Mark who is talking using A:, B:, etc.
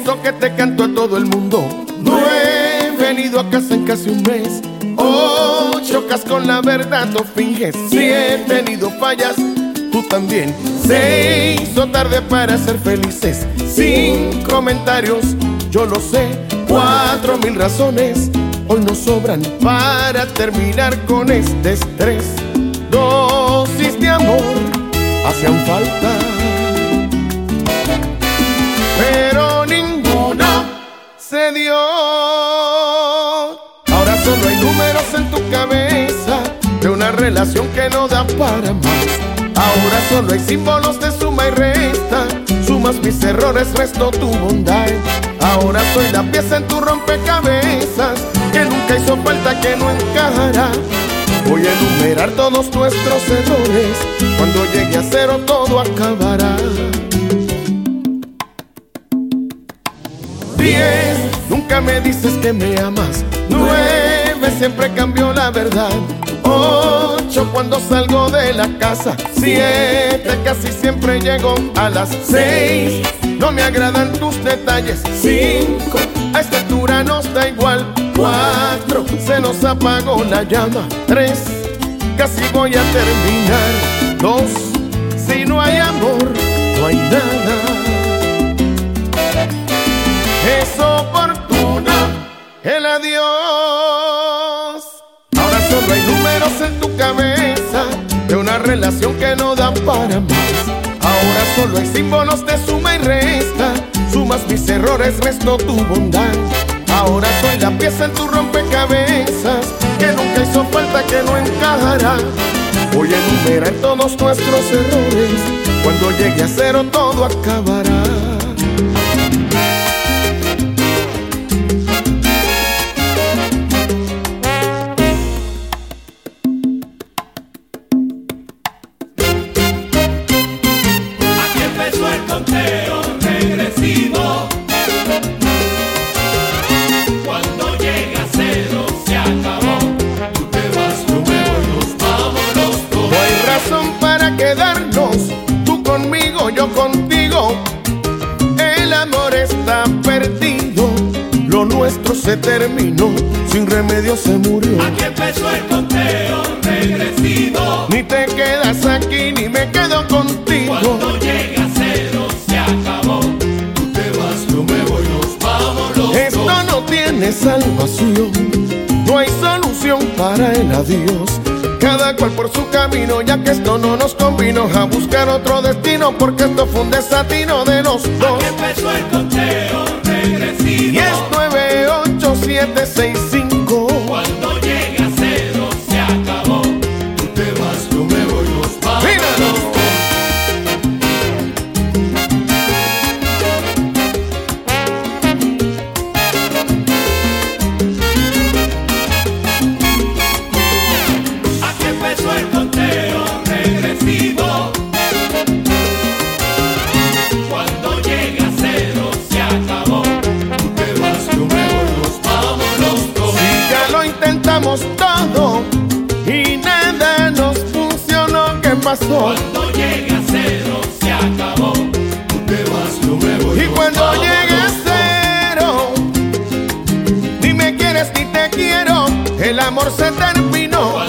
A: esto que te canto a todo el mundo. No he venido a casa en casi un mes. 8 con la verdad, no finges. Si he tenido fallas, tú también. Se hizo tarde para ser felices. Sin comentarios, yo lo sé. 4000 razones hoy nos sobran para terminar con este estrés. Dosis de amor hacían falta, pero ninguna se dio. Ahora solo hay números en tu cabeza de una relación que no da para más. Ahora solo hay símbolos de suma y resta. Sumas mis errores, resto tu bondad. Ahora soy la pieza en tu rompecabezas que nunca hizo falta, que no encajará. Voy a enumerar todos nuestros errores. Cuando llegue a cero todo acabará. 10, nunca me dices que me amas. 9, siempre cambio la verdad. 8, cuando salgo de la casa. 7, casi siempre llego a las 6. No me agradan tus detalles. 5, a esta altura nos da igual. 4, se nos apagó la llama. 3, casi voy a terminar. 2, si no hay amor, no hay nada. Es oportuno el adiós. Ahora solo hay números en tu cabeza de una relación que no da para más. Ahora solo hay símbolos de suma y resta. Sumas mis errores, resto tu bondad. Ahora soy la pieza en tu rompecabezas que nunca hizo falta, que no encajará. Voy a enumerar todos nuestros errores. Cuando llegue a cero todo acabará.
B: Aquí empezó el conteo regresivo. Cuando llega a cero se acabó. Tú te vas, yo me voy, nos vamos los dos.
A: No hay razón para quedarnos, tú conmigo, yo contigo. El amor está perdido, lo nuestro se terminó, sin remedio se murió.
B: Aquí empezó el conteo regresivo.
A: Ni te quedas aquí, ni me quedo contigo.
B: Cuando llega a cero se acabó. Tú te vas, yo me voy, nos vamos los dos.
A: Esto no tiene salvación, no hay solución para el adiós. Cada cual por su camino, ya que esto no nos convino, a buscar otro destino, porque esto fue un desatino de los dos.
B: Aquí empezó el conteo regresivo.
A: Y es 9, 8, 7, 6, 5.
B: Cuando llega a cero se acabó. Tú te vas, yo me voy, nos vamos
A: ¡Míralo!
B: los dos. Aquí empezó el conteo regresivo. Cuando llega a cero se acabó. Tú te vas, yo me voy, nos vamos los dos.
A: Si ya lo intentamos todo y nada nos funcionó, ¿qué pasó?
B: Cuando llega a cero se acabó. Tú te vas, yo me voy.
A: Y
B: nos
A: cuando
B: vamos
A: llegue a
B: los dos.
A: cero, ni me quieres ni te quiero, el amor se terminó.